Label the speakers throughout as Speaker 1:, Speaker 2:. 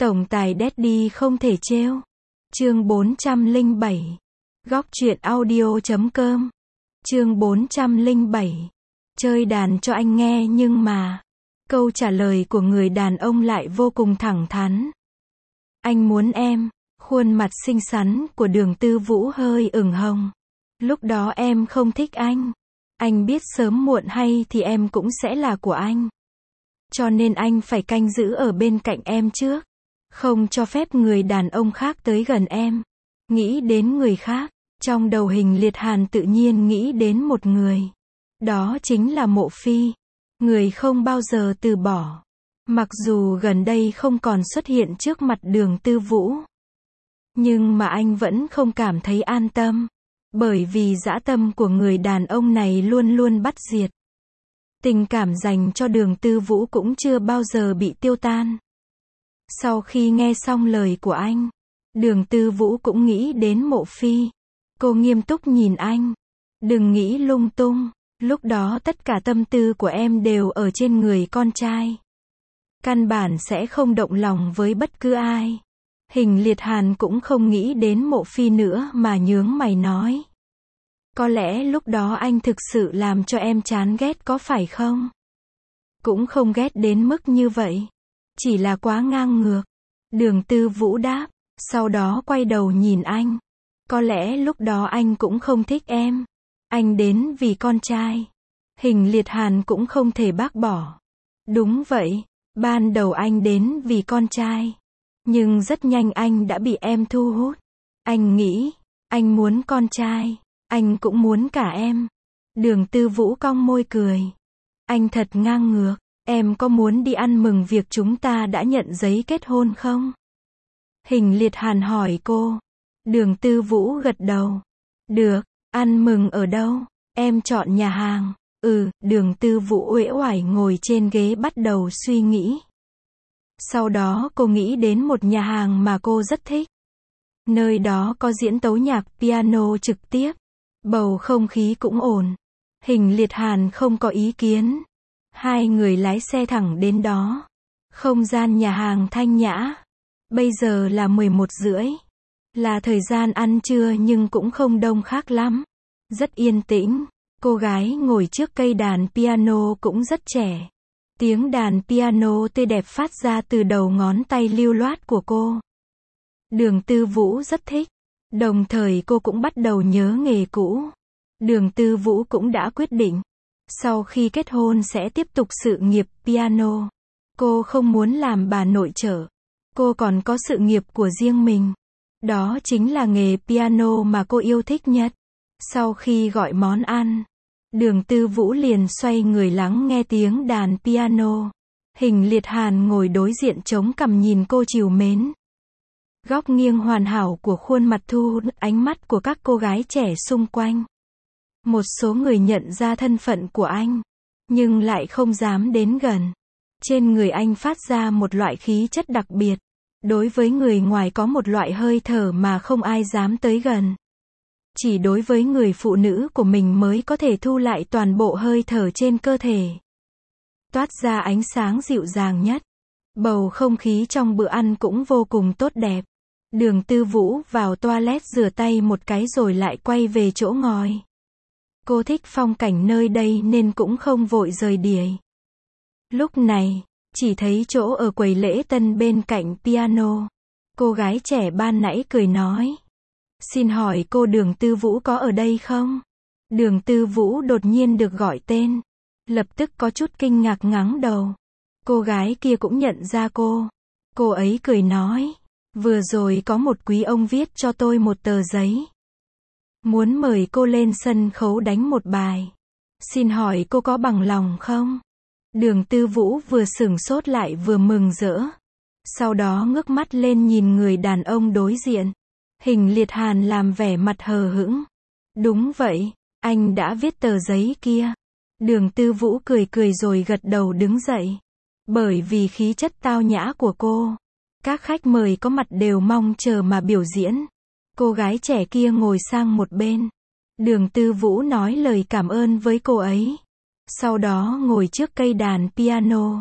Speaker 1: Tổng tài Daddy không thể trêu. Chương 407. Góc truyện audio.com. Chương 407. Chơi đàn cho anh nghe nhưng mà. Câu trả lời của người đàn ông lại vô cùng thẳng thắn. Anh muốn em. Khuôn mặt xinh xắn của Đường Tư Vũ hơi ửng hồng. Lúc đó em không thích anh. Anh biết sớm muộn hay thì em cũng sẽ là của anh. Cho nên anh phải canh giữ ở bên cạnh em trước. Không cho phép người đàn ông khác tới gần em. Nghĩ đến người khác, trong đầu Hình Liệt Hàn tự nhiên nghĩ đến một người. Đó chính là Mộ Phi. Người không bao giờ từ bỏ. Mặc dù gần đây không còn xuất hiện trước mặt Đường Tư Vũ. Nhưng mà anh vẫn không cảm thấy an tâm. Bởi vì dã tâm của người đàn ông này luôn luôn bắt diệt. Tình cảm dành cho Đường Tư Vũ cũng chưa bao giờ bị tiêu tan. Sau khi nghe xong lời của anh, Đường Tư Vũ cũng nghĩ đến Mộ Phi. Cô nghiêm túc nhìn anh. Đừng nghĩ lung tung, lúc đó tất cả tâm tư của em đều ở trên người con trai. Căn bản sẽ không động lòng với bất cứ ai. Hình Liệt Hàn cũng không nghĩ đến Mộ Phi nữa mà nhướng mày nói. Có lẽ lúc đó anh thực sự làm cho em chán ghét có phải không? Cũng không ghét đến mức như vậy. Chỉ là quá ngang ngược. Đường Tư Vũ đáp, sau đó quay đầu nhìn anh. Có lẽ lúc đó anh cũng không thích em. Anh đến vì con trai. Hình Liệt Hàn cũng không thể bác bỏ. Đúng vậy, ban đầu anh đến vì con trai. Nhưng rất nhanh anh đã bị em thu hút. Anh nghĩ, anh muốn con trai. Anh cũng muốn cả em. Đường Tư Vũ cong môi cười. Anh thật ngang ngược. Em có muốn đi ăn mừng việc chúng ta đã nhận giấy kết hôn không? Hình Liệt Hàn hỏi cô. Đường Tư Vũ gật đầu. Được, ăn mừng ở đâu? Em chọn nhà hàng. Đường Tư Vũ uể oải ngồi trên ghế bắt đầu suy nghĩ. Sau đó cô nghĩ đến một nhà hàng mà cô rất thích. Nơi đó có diễn tấu nhạc piano trực tiếp. Bầu không khí cũng ổn. Hình Liệt Hàn không có ý kiến. Hai người lái xe thẳng đến đó. Không gian nhà hàng thanh nhã. Bây giờ là 11:30. Là thời gian ăn trưa nhưng cũng không đông khác lắm. Rất yên tĩnh. Cô gái ngồi trước cây đàn piano cũng rất trẻ. Tiếng đàn piano tươi đẹp phát ra từ đầu ngón tay lưu loát của cô. Đường Tư Vũ rất thích. Đồng thời cô cũng bắt đầu nhớ nghề cũ. Đường Tư Vũ cũng đã quyết định. Sau khi kết hôn sẽ tiếp tục sự nghiệp piano. Cô không muốn làm bà nội trợ. Cô còn có sự nghiệp của riêng mình. Đó chính là nghề piano mà cô yêu thích nhất. Sau khi gọi món ăn, Đường Tư Vũ liền xoay người lắng nghe tiếng đàn piano. Hình Liệt Hàn ngồi đối diện chống cằm nhìn cô trìu mến. Góc nghiêng hoàn hảo của khuôn mặt thu hút ánh mắt của các cô gái trẻ xung quanh. Một số người nhận ra thân phận của anh, nhưng lại không dám đến gần. Trên người anh phát ra một loại khí chất đặc biệt. Đối với người ngoài có một loại hơi thở mà không ai dám tới gần. Chỉ đối với người phụ nữ của mình mới có thể thu lại toàn bộ hơi thở trên cơ thể. Toát ra ánh sáng dịu dàng nhất. Bầu không khí trong bữa ăn cũng vô cùng tốt đẹp. Đường Tư Vũ vào toilet rửa tay một cái rồi lại quay về chỗ ngồi. Cô thích phong cảnh nơi đây nên cũng không vội rời đĩa. Lúc này, chỉ thấy chỗ ở quầy lễ tân bên cạnh piano. Cô gái trẻ ban nãy cười nói. Xin hỏi cô Đường Tư Vũ có ở đây không? Đường Tư Vũ đột nhiên được gọi tên. Lập tức có chút kinh ngạc ngẩng đầu. Cô gái kia cũng nhận ra cô. Cô ấy cười nói. Vừa rồi có một quý ông viết cho tôi một tờ giấy. Muốn mời cô lên sân khấu đánh một bài. Xin hỏi cô có bằng lòng không? Đường Tư Vũ vừa sửng sốt lại vừa mừng rỡ. Sau đó ngước mắt lên nhìn người đàn ông đối diện. Hình Liệt Hàn làm vẻ mặt hờ hững. Đúng vậy, anh đã viết tờ giấy kia. Đường Tư Vũ cười cười rồi gật đầu đứng dậy. Bởi vì khí chất tao nhã của cô, các khách mời có mặt đều mong chờ mà biểu diễn. Cô gái trẻ kia ngồi sang một bên. Đường Tư Vũ nói lời cảm ơn với cô ấy. Sau đó ngồi trước cây đàn piano.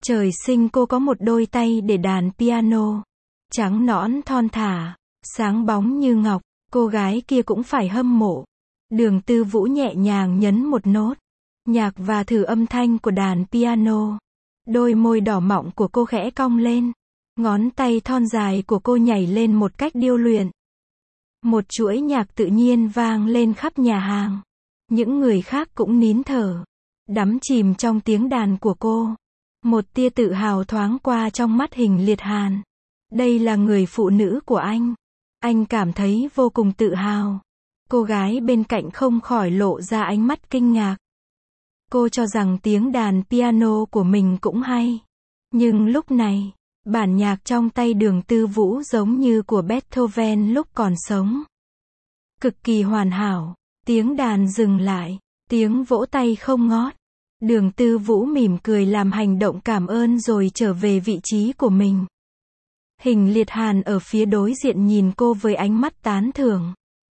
Speaker 1: Trời sinh cô có một đôi tay để đàn piano. Trắng nõn thon thả, sáng bóng như ngọc, cô gái kia cũng phải hâm mộ. Đường Tư Vũ nhẹ nhàng nhấn một nốt nhạc và thử âm thanh của đàn piano. Đôi môi đỏ mọng của cô khẽ cong lên. Ngón tay thon dài của cô nhảy lên một cách điêu luyện. Một chuỗi nhạc tự nhiên vang lên khắp nhà hàng. Những người khác cũng nín thở, đắm chìm trong tiếng đàn của cô. Một tia tự hào thoáng qua trong mắt Hình Liệt Hàn. Đây là người phụ nữ của anh. Anh cảm thấy vô cùng tự hào. Cô gái bên cạnh không khỏi lộ ra ánh mắt kinh ngạc. Cô cho rằng tiếng đàn piano của mình cũng hay. Nhưng lúc này, bản nhạc trong tay Đường Tư Vũ giống như của Beethoven lúc còn sống. Cực kỳ hoàn hảo. Tiếng đàn dừng lại. Tiếng vỗ tay không ngót. Đường Tư Vũ mỉm cười làm hành động cảm ơn rồi trở về vị trí của mình. Hình Liệt Hàn ở phía đối diện nhìn cô với ánh mắt tán thưởng.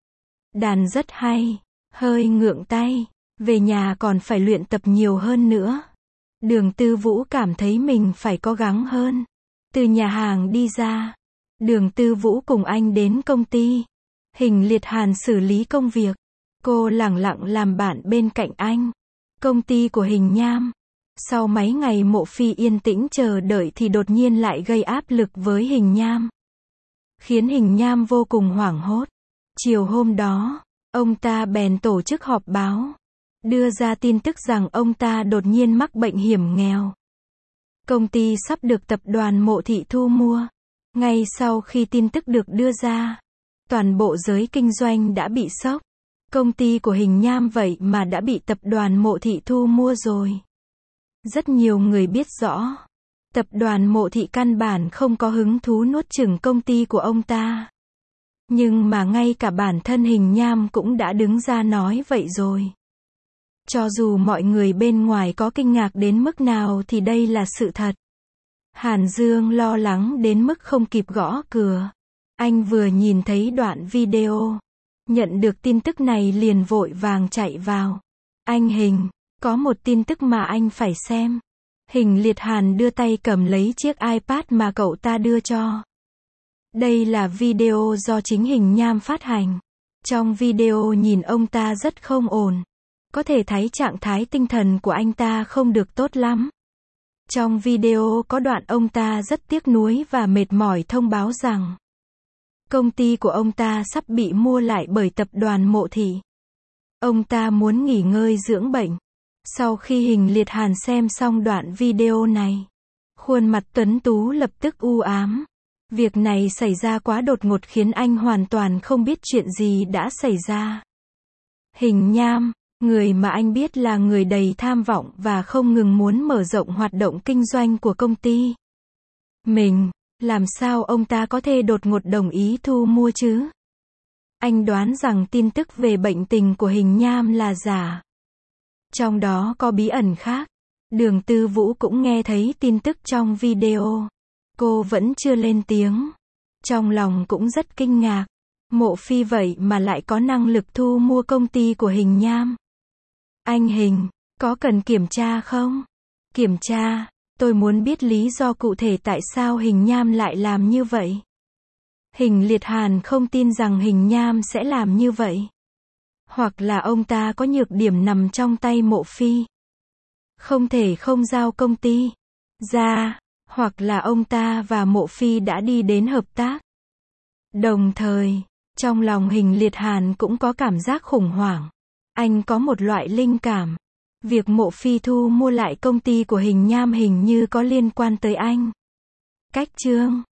Speaker 1: Đàn rất hay. Hơi ngượng tay. Về nhà còn phải luyện tập nhiều hơn nữa. Đường Tư Vũ cảm thấy mình phải cố gắng hơn. Từ nhà hàng đi ra, Đường Tư Vũ cùng anh đến công ty. Hình Liệt Hàn xử lý công việc. Cô lẳng lặng làm bạn bên cạnh anh. Công ty của Hình Nham. Sau mấy ngày Mộ Phi yên tĩnh chờ đợi thì đột nhiên lại gây áp lực với Hình Nham. Khiến Hình Nham vô cùng hoảng hốt. Chiều hôm đó, ông ta bèn tổ chức họp báo. Đưa ra tin tức rằng ông ta đột nhiên mắc bệnh hiểm nghèo. Công ty sắp được tập đoàn Mộ Thị thu mua. Ngay sau khi tin tức được đưa ra, toàn bộ giới kinh doanh đã bị sốc. Công ty của Hình Nham vậy mà đã bị tập đoàn Mộ Thị thu mua rồi. Rất nhiều người biết rõ, tập đoàn Mộ Thị căn bản không có hứng thú nuốt chửng công ty của ông ta. Nhưng mà ngay cả bản thân Hình Nham cũng đã đứng ra nói vậy rồi. Cho dù mọi người bên ngoài có kinh ngạc đến mức nào thì đây là sự thật. Hàn Dương lo lắng đến mức không kịp gõ cửa. Anh vừa nhìn thấy đoạn video. Nhận được tin tức này liền vội vàng chạy vào. Anh Hình, có một tin tức mà anh phải xem. Hình Liệt Hàn đưa tay cầm lấy chiếc iPad mà cậu ta đưa cho. Đây là video do chính Hình Nham phát hành. Trong video nhìn ông ta rất không ổn. Có thể thấy trạng thái tinh thần của anh ta không được tốt lắm. Trong video có đoạn ông ta rất tiếc nuối và mệt mỏi thông báo rằng công ty của ông ta sắp bị mua lại bởi tập đoàn Mộ Thị. Ông ta muốn nghỉ ngơi dưỡng bệnh. Sau khi Hình Liệt Hàn xem xong đoạn video này, khuôn mặt tuấn tú lập tức u ám. Việc này xảy ra quá đột ngột khiến anh hoàn toàn không biết chuyện gì đã xảy ra. Hình Nham, người mà anh biết là người đầy tham vọng và không ngừng muốn mở rộng hoạt động kinh doanh của công ty mình, làm sao ông ta có thể đột ngột đồng ý thu mua chứ? Anh đoán rằng tin tức về bệnh tình của Hình Nham là giả. Trong đó có bí ẩn khác. Đường Tư Vũ cũng nghe thấy tin tức trong video. Cô vẫn chưa lên tiếng. Trong lòng cũng rất kinh ngạc. Mộ Phi vậy mà lại có năng lực thu mua công ty của Hình Nham. Anh Hình, có cần kiểm tra không? Kiểm tra, tôi muốn biết lý do cụ thể tại sao Hình Nham lại làm như vậy. Hình Liệt Hàn không tin rằng Hình Nham sẽ làm như vậy. Hoặc là ông ta có nhược điểm nằm trong tay Mộ Phi. Không thể không giao công ty ra, hoặc là ông ta và Mộ Phi đã đi đến hợp tác. Đồng thời, trong lòng Hình Liệt Hàn cũng có cảm giác khủng hoảng. Anh có một loại linh cảm. Việc Mộ Phi thu mua lại công ty của Hình Nham hình như có liên quan tới anh. Cách chương